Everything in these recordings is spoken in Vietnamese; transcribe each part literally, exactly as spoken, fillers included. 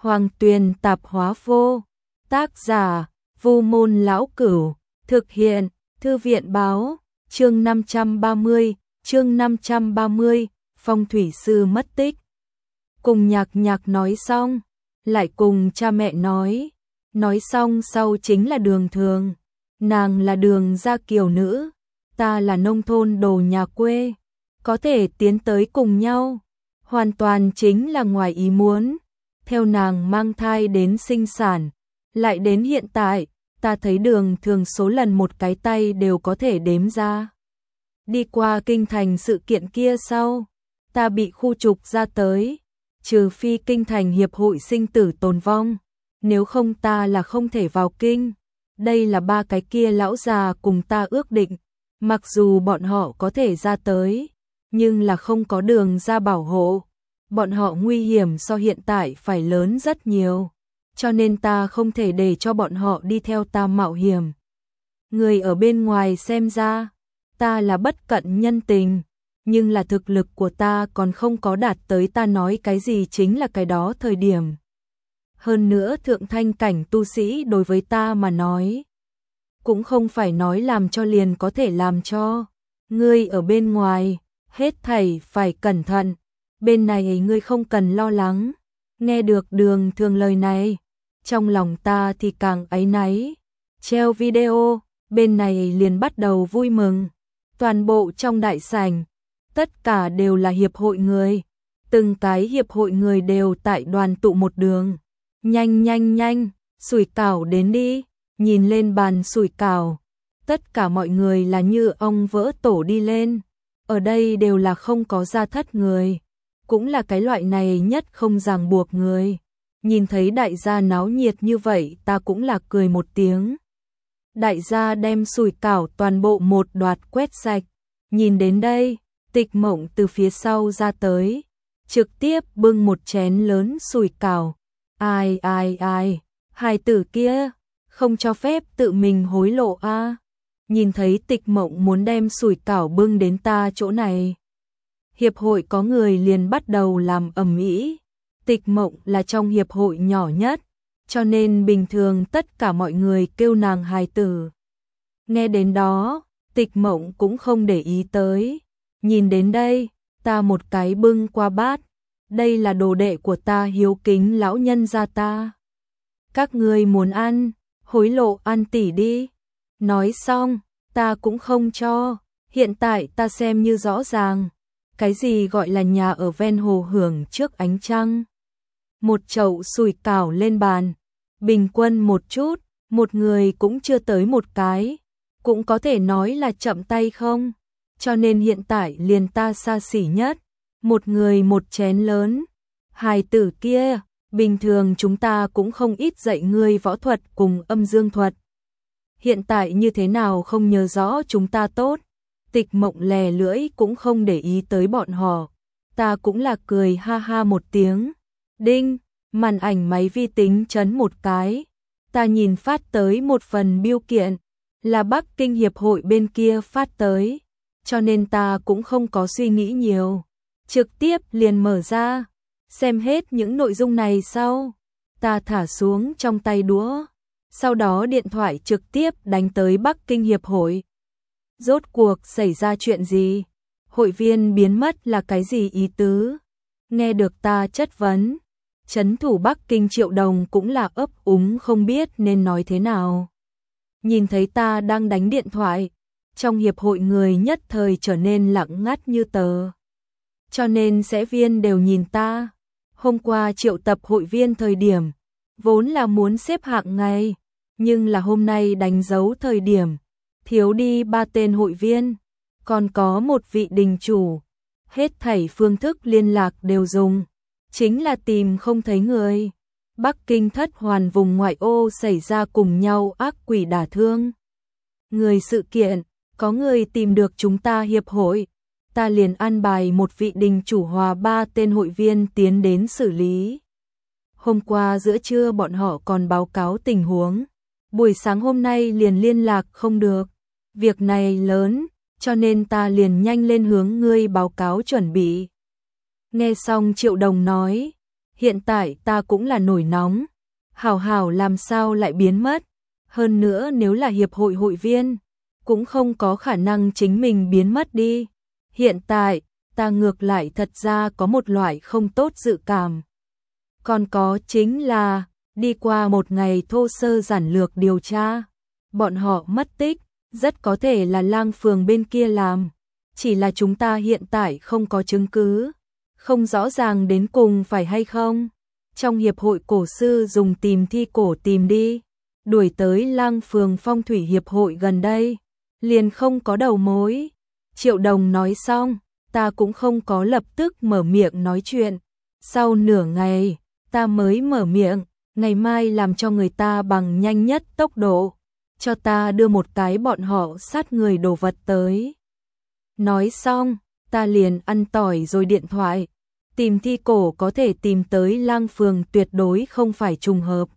Hoàng Tuyền Tạp Hóa Vô. Tác giả: Vu Môn Lão Cửu. Thực hiện: Thư viện báo. Chương năm trăm ba mươi, chương năm trăm ba mươi, Phong thủy sư mất tích. Cùng Nhạc Nhạc nói xong, lại cùng cha mẹ nói. Nói xong sau chính là Đường Thường. Nàng là Đường gia kiều nữ, ta là nông thôn đồ nhà quê, có thể tiến tới cùng nhau, hoàn toàn chính là ngoài ý muốn. Theo nàng mang thai đến sinh sản, lại đến hiện tại, ta thấy Đường Thường số lần một cái tay đều có thể đếm ra. Đi qua kinh thành sự kiện kia sau, ta bị khu trục ra tới, trừ phi kinh thành hiệp hội sinh tử tồn vong, nếu không ta là không thể vào kinh. Đây là ba cái kia lão già cùng ta ước định, mặc dù bọn họ có thể ra tới, nhưng là không có Đường ra bảo hộ, bọn họ nguy hiểm so hiện tại phải lớn rất nhiều, cho nên ta không thể để cho bọn họ đi theo ta mạo hiểm. Người ở bên ngoài xem ra, ta là bất cận nhân tình, nhưng là thực lực của ta còn không có đạt tới ta nói cái gì chính là cái đó thời điểm. Hơn nữa thượng thanh cảnh tu sĩ đối với ta mà nói, cũng không phải nói làm cho liền có thể làm cho. Ngươi ở bên ngoài, hết thảy phải cẩn thận, bên này ngươi không cần lo lắng. Nghe được Đường Thường lời này, trong lòng ta thì càng áy náy. Treo video, bên này liền bắt đầu vui mừng. Toàn bộ trong đại sảnh, tất cả đều là hiệp hội người, từng cái hiệp hội người đều tại đoàn tụ một đường. Nhanh nhanh nhanh, sủi cảo đến đi. Nhìn lên bàn sủi cảo, tất cả mọi người là như ong vỡ tổ đi lên. Ở đây đều là không có gia thất người, cũng là cái loại này nhất không ràng buộc người. Nhìn thấy đại gia náo nhiệt như vậy ta cũng là cười một tiếng. Đại gia đem sủi cảo toàn bộ một đoạt quét sạch. Nhìn đến đây, Tịch Mộng từ phía sau ra tới, trực tiếp bưng một chén lớn sủi cảo. Ai ai ai, hài tử kia, không cho phép tự mình hối lộ a. À. Nhìn thấy Tịch Mộng muốn đem sủi cảo bưng đến ta chỗ này, hiệp hội có người liền bắt đầu làm ầm ĩ. Tịch Mộng là trong hiệp hội nhỏ nhất, cho nên bình thường tất cả mọi người kêu nàng hài tử. Nghe đến đó, Tịch Mộng cũng không để ý tới. Nhìn đến đây, ta một cái bưng qua bát. Đây là đồ đệ của ta hiếu kính lão nhân gia ta. Các ngươi muốn ăn, hối lộ ăn tỉ đi. Nói xong, ta cũng không cho. Hiện tại ta xem như rõ ràng. Cái gì gọi là nhà ở ven hồ hưởng trước ánh trăng. Một chậu sủi cảo lên bàn. Bình quân một chút, một người cũng chưa tới một cái. Cũng có thể nói là chậm tay không. Cho nên hiện tại liền ta xa xỉ nhất. Một người một chén lớn. Hài tử kia, bình thường chúng ta cũng không ít dạy ngươi võ thuật cùng âm dương thuật. Hiện tại như thế nào không nhớ rõ chúng ta tốt. Tịch Mộng lè lưỡi cũng không để ý tới bọn họ. Ta cũng là cười ha ha một tiếng. Đinh, màn ảnh máy vi tính chấn một cái. Ta nhìn phát tới một phần biêu kiện. Là Bắc Kinh Hiệp hội bên kia phát tới. Cho nên ta cũng không có suy nghĩ nhiều. Trực tiếp liền mở ra, xem hết những nội dung này sau, ta thả xuống trong tay đũa, sau đó điện thoại trực tiếp đánh tới Bắc Kinh Hiệp hội. Rốt cuộc xảy ra chuyện gì? Hội viên biến mất là cái gì ý tứ? Nghe được ta chất vấn, trấn thủ Bắc Kinh Triệu Đồng cũng là ấp úng không biết nên nói thế nào. Nhìn thấy ta đang đánh điện thoại, trong hiệp hội người nhất thời trở nên lặng ngắt như tờ. Cho nên sẽ viên đều nhìn ta. Hôm qua triệu tập hội viên thời điểm, vốn là muốn xếp hạng ngay, nhưng là hôm nay đánh dấu thời điểm, thiếu đi ba tên hội viên, còn có một vị đình chủ. Hết thảy phương thức liên lạc đều dùng, chính là tìm không thấy người. Bắc Kinh thất hoàn vùng ngoại ô xảy ra cùng nhau ác quỷ đả thương người sự kiện, có người tìm được chúng ta hiệp hội. Ta liền an bài một vị đình chủ hòa ba tên hội viên tiến đến xử lý. Hôm qua giữa trưa bọn họ còn báo cáo tình huống. Buổi sáng hôm nay liền liên lạc không được. Việc này lớn, cho nên ta liền nhanh lên hướng ngươi báo cáo chuẩn bị. Nghe xong Triệu Đồng nói, hiện tại ta cũng là nổi nóng. Hảo Hảo làm sao lại biến mất? Hơn nữa nếu là hiệp hội hội viên, cũng không có khả năng chính mình biến mất đi. Hiện tại, ta ngược lại thật ra có một loại không tốt dự cảm. Còn có chính là, đi qua một ngày thô sơ giản lược điều tra, bọn họ mất tích, rất có thể là Lang Phường bên kia làm. Chỉ là chúng ta hiện tại không có chứng cứ, không rõ ràng đến cùng phải hay không. Trong hiệp hội cổ sư dùng tìm thi cổ tìm đi, đuổi tới Lang Phường phong thủy hiệp hội gần đây, liền không có đầu mối. Triệu Đồng nói xong, ta cũng không có lập tức mở miệng nói chuyện. Sau nửa ngày, ta mới mở miệng, ngày mai làm cho người ta bằng nhanh nhất tốc độ, cho ta đưa một cái bọn họ sát người đồ vật tới. Nói xong, ta liền ăn tỏi rồi điện thoại. Tìm thi cổ có thể tìm tới Lang Phường tuyệt đối không phải trùng hợp.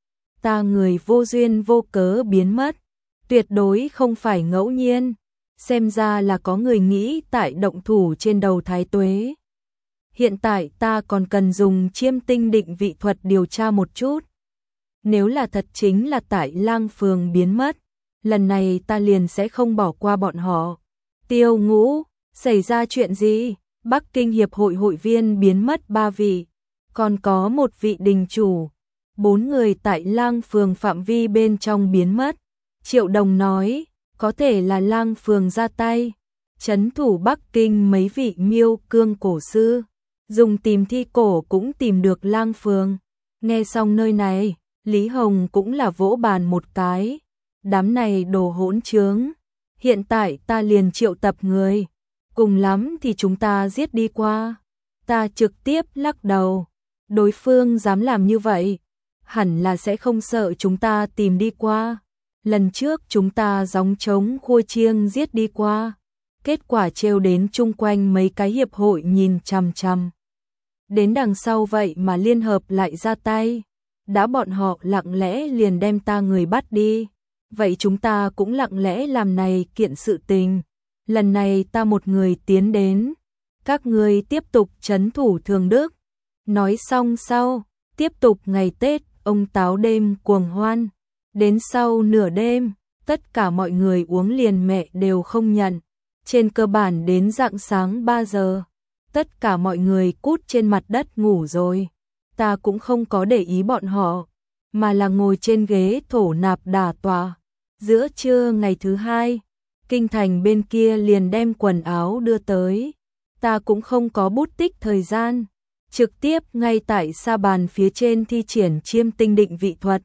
Ta người vô duyên vô cớ biến mất, tuyệt đối không phải ngẫu nhiên. Xem ra là có người nghĩ tại động thủ trên đầu Thái Tuế. Hiện tại ta còn cần dùng chiêm tinh định vị thuật điều tra một chút. Nếu là thật chính là tại Lang Phường biến mất, lần này ta liền sẽ không bỏ qua bọn họ. Tiêu Ngũ, xảy ra chuyện gì? Bắc Kinh Hiệp hội hội viên biến mất ba vị, còn có một vị đình chủ. Bốn người tại Lang Phường phạm vi bên trong biến mất. Triệu Đồng nói, có thể là Lang Phường ra tay, trấn thủ Bắc Kinh mấy vị miêu cương cổ sư, dùng tìm thi cổ cũng tìm được Lang Phường. Nghe xong nơi này, Lý Hồng cũng là vỗ bàn một cái. Đám này đồ hỗn trướng, hiện tại ta liền triệu tập người, cùng lắm thì chúng ta giết đi qua. Ta trực tiếp lắc đầu, đối phương dám làm như vậy, hẳn là sẽ không sợ chúng ta tìm đi qua. Lần trước chúng ta gióng trống khua chiêng giết đi qua, kết quả trêu đến chung quanh mấy cái hiệp hội nhìn chằm chằm. Đến đằng sau vậy mà liên hợp lại ra tay, đã bọn họ lặng lẽ liền đem ta người bắt đi, vậy chúng ta cũng lặng lẽ làm này kiện sự tình. Lần này ta một người tiến đến, các ngươi tiếp tục trấn thủ Thường Đức. Nói xong sau, tiếp tục ngày Tết, ông táo đêm cuồng hoan. Đến sau nửa đêm, tất cả mọi người uống liền mẹ đều không nhận. Trên cơ bản đến rạng sáng ba giờ, tất cả mọi người cút trên mặt đất ngủ rồi. Ta cũng không có để ý bọn họ, mà là ngồi trên ghế thổ nạp đả tọa. Giữa trưa ngày thứ hai, kinh thành bên kia liền đem quần áo đưa tới. Ta cũng không có bút tích thời gian, trực tiếp ngay tại sa bàn phía trên thi triển chiêm tinh định vị thuật.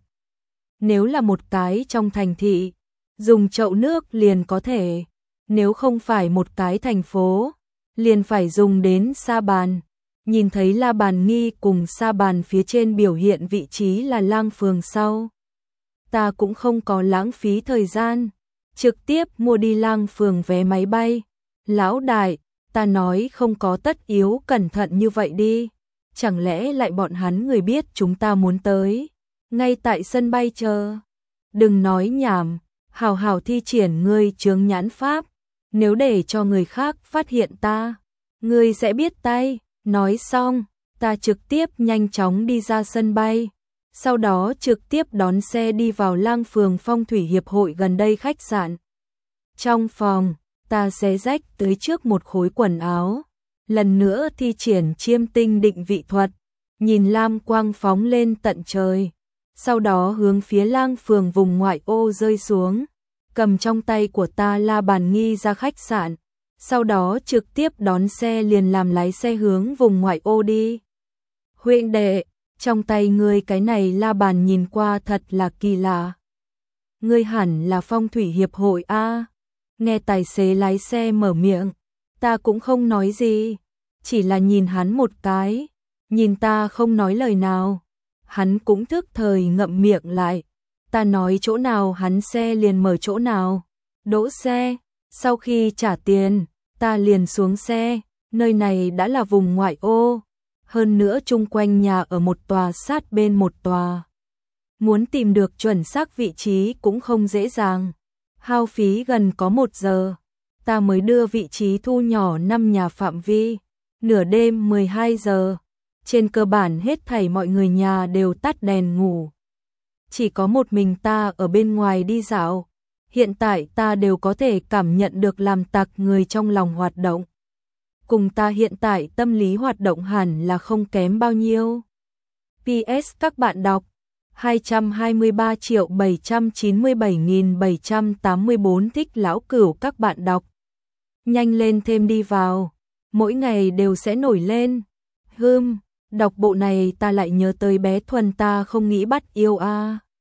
Nếu là một cái trong thành thị, dùng chậu nước liền có thể. Nếu không phải một cái thành phố, liền phải dùng đến sa bàn. Nhìn thấy la bàn nghi cùng sa bàn phía trên biểu hiện vị trí là Lang Phường sau. Ta cũng không có lãng phí thời gian, trực tiếp mua đi Lang Phường vé máy bay. Lão đại, ta nói không có tất yếu cẩn thận như vậy đi. Chẳng lẽ lại bọn hắn người biết chúng ta muốn tới, ngay tại sân bay chờ. Đừng nói nhảm, hào hào thi triển ngươi chướng nhãn pháp. Nếu để cho người khác phát hiện ta, ngươi sẽ biết tay. Nói xong, ta trực tiếp nhanh chóng đi ra sân bay. Sau đó trực tiếp đón xe đi vào Lang Phường phong thủy hiệp hội gần đây khách sạn. Trong phòng, ta xé rách tới trước một khối quần áo. Lần nữa thi triển chiêm tinh định vị thuật, nhìn lam quang phóng lên tận trời. Sau đó hướng phía Lang Phường vùng ngoại ô rơi xuống, cầm trong tay của ta la bàn nghi ra khách sạn. Sau đó trực tiếp đón xe liền làm lái xe hướng vùng ngoại ô đi. Huynh đệ, trong tay ngươi cái này la bàn nhìn qua thật là kỳ lạ. Ngươi hẳn là phong thủy hiệp hội a. Nghe tài xế lái xe mở miệng, ta cũng không nói gì, chỉ là nhìn hắn một cái, nhìn ta không nói lời nào. Hắn cũng thức thời ngậm miệng lại, ta nói chỗ nào hắn xe liền mở chỗ nào. Đỗ xe, sau khi trả tiền, ta liền xuống xe. Nơi này đã là vùng ngoại ô, hơn nữa chung quanh nhà ở một tòa sát bên một tòa. Muốn tìm được chuẩn xác vị trí cũng không dễ dàng. Hao phí gần có một giờ, ta mới đưa vị trí thu nhỏ năm nhà phạm vi. Nửa đêm mười hai giờ, trên cơ bản hết thảy mọi người nhà đều tắt đèn ngủ. Chỉ có một mình ta ở bên ngoài đi dạo. Hiện tại ta đều có thể cảm nhận được làm tặc người trong lòng hoạt động. Cùng ta hiện tại tâm lý hoạt động hẳn là không kém bao nhiêu. pê ét các bạn đọc hai trăm hai mươi ba triệu bảy trăm chín mươi bảy nghìn bảy trăm tám mươi tư thích lão cửu các bạn đọc. Nhanh lên thêm đi vào, mỗi ngày đều sẽ nổi lên. Hưm, đọc bộ này ta lại nhớ tới bé Thuần ta không nghĩ bắt yêu a. À.